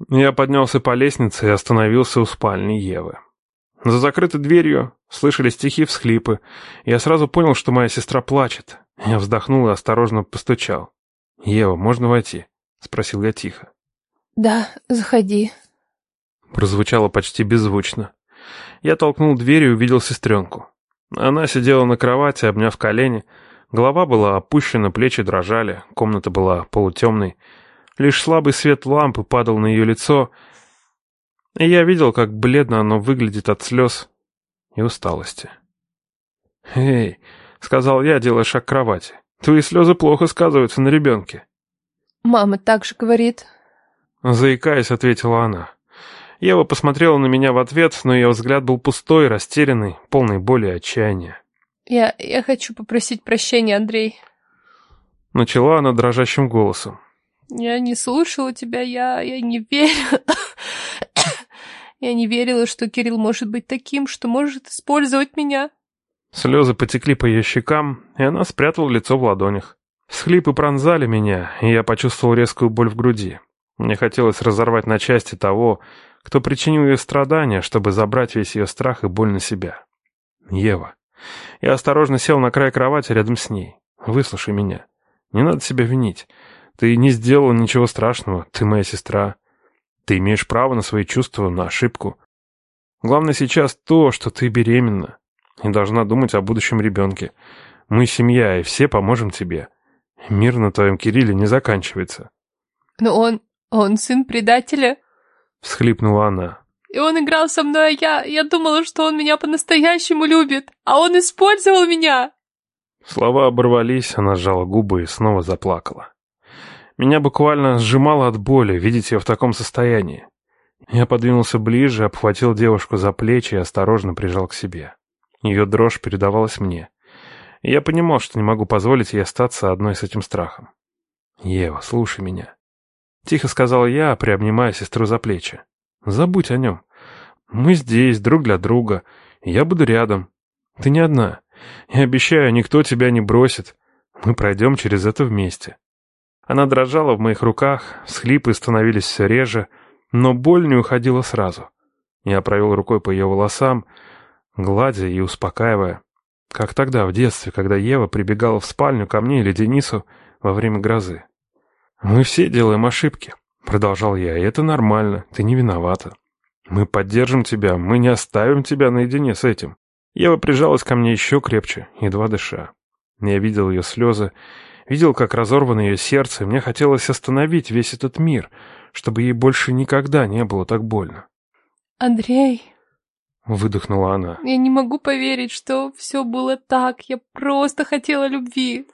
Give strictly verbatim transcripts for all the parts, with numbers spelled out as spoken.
Я поднялся по лестнице и остановился у спальни Евы. За закрытой дверью слышались тихие всхлипы, и я сразу понял, что моя сестра плачет. Я вздохнул и осторожно постучал. «Ева, можно войти?» — спросил я тихо. «Да, заходи», — прозвучало почти беззвучно. Я толкнул дверь и увидел сестренку. Она сидела на кровати, обняв колени. Голова была опущена, плечи дрожали, комната была полутемной. Лишь слабый свет лампы падал на ее лицо, и я видел, как бледно оно выглядит от слез и усталости. «Эй», — сказал я, делая шаг к кровати, — «твои слезы плохо сказываются на ребенке». «Мама так же говорит». Заикаясь, ответила она. Ева посмотрела на меня в ответ, но ее взгляд был пустой, растерянный, полный боли и отчаяния. «Я... я хочу попросить прощения, Андрей». Начала она дрожащим голосом. «Я не слушала тебя, я... я не верила. Я не верила, что Кирилл может быть таким, что может использовать меня». Слезы потекли по ее щекам, и она спрятала лицо в ладонях. Всхлипы пронзали меня, и я почувствовал резкую боль в груди. Мне хотелось разорвать на части того, кто причинил ей страдания, чтобы забрать весь ее страх и боль на себя. «Ева». Я осторожно сел на край кровати рядом с ней. «Выслушай меня. Не надо себя винить. Ты не сделала ничего страшного, ты моя сестра. Ты имеешь право на свои чувства, на ошибку. Главное сейчас то, что ты беременна, и должна думать о будущем ребенке. Мы семья, и все поможем тебе. Мир на твоем Кирилле не заканчивается». «Но он... он сын предателя», — всхлипнула она. «И он играл со мной, а я... я думала, что он меня по-настоящему любит, а он использовал меня». Слова оборвались, она сжала губы и снова заплакала. Меня буквально сжимало от боли видеть ее в таком состоянии. Я подвинулся ближе, обхватил девушку за плечи и осторожно прижал к себе. Ее дрожь передавалась мне. И я понимал, что не могу позволить ей остаться одной с этим страхом. «Ева, слушай меня», — тихо сказал я, приобнимая сестру за плечи. «Забудь о нем. Мы здесь, друг для друга, и я буду рядом. Ты не одна. Я обещаю, никто тебя не бросит. Мы пройдем через это вместе». Она дрожала в моих руках, всхлипы становились все реже, но боль не уходила сразу. Я провел рукой по ее волосам, гладя и успокаивая, как тогда, в детстве, когда Ева прибегала в спальню ко мне или Денису во время грозы. «Мы все делаем ошибки», — продолжал я, — «и это нормально, ты не виновата. Мы поддержим тебя, мы не оставим тебя наедине с этим». Ева прижалась ко мне еще крепче, едва дыша. Я видел ее слезы, видел, как разорвано ее сердце, и мне хотелось остановить весь этот мир, чтобы ей больше никогда не было так больно. «Андрей», — выдохнула она. «я не могу поверить, что все было так, я просто хотела любви».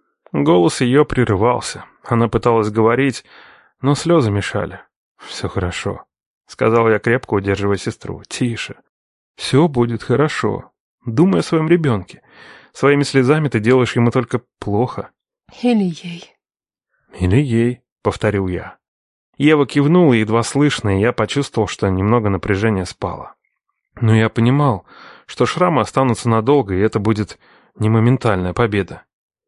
Голос ее прерывался. Она пыталась говорить, но слезы мешали. «Все хорошо», — сказал я, крепко удерживая сестру. «Тише. Все будет хорошо. Думай о своем ребенке. Своими слезами ты делаешь ему только плохо». «Или ей». «Или ей», — повторил я. Ева кивнула едва слышно, и я почувствовал, что немного напряжения спало. Но я понимал, что шрамы останутся надолго, и это будет не моментальная победа.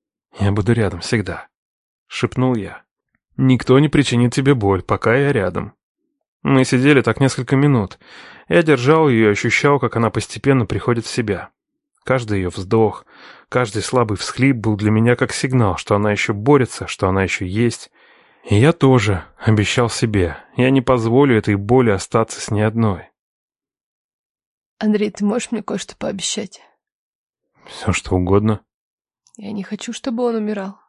«Я буду рядом всегда», — шепнул я. «Никто не причинит тебе боль, пока я рядом». Мы сидели так несколько минут. Я держал ее и ощущал, как она постепенно приходит в себя. Каждый ее вздох, каждый слабый всхлип был для меня как сигнал, что она еще борется, что она еще есть. И я тоже обещал себе, я не позволю этой боли остаться с ней одной. «Андрей, ты можешь мне кое-что пообещать?» «Все, что угодно». «Я не хочу, чтобы он умирал».